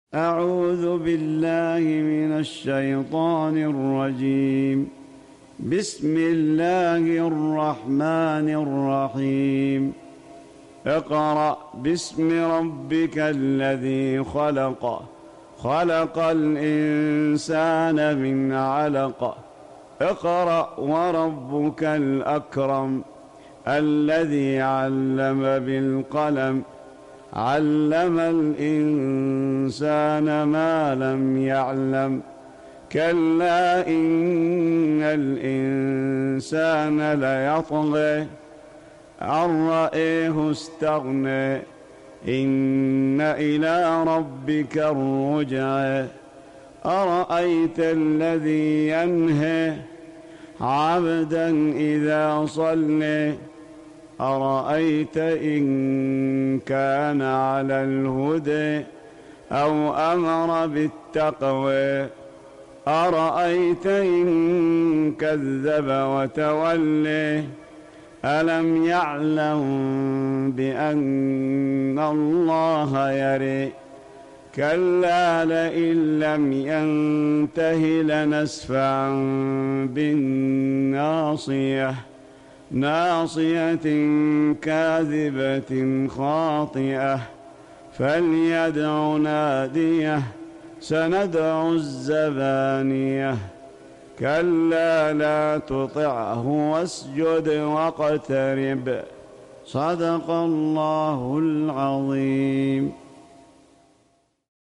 أعوذ بالله من الشيطان الرجيم. بسم الله الرحمن الرحيم. اقرأ باسم ربك الذي خلق، خلق الإنسان من علق. اقرأ وربك الأكرم الذي علم بالقلم، علم الإنسان ما لم يعلم. كلا إن الإنسان ليطغى أن رآه استغنى، إن إلى ربك الرجعى. أرأيت الذي ينهى عبدا إذا صلى، أرأيت إن كان على الهدى أو أمر بالتقوى، أرأيت إن كذب وتولى. ألم يعلم بأن الله يرى. كلا لئن لم ينته لنسفعا بالناصية، ناصية كاذبة خاطئة. فليدع ناديه، سندع الزبانية. كلا لا تطعه واسجد واقترب. صدق الله العظيم.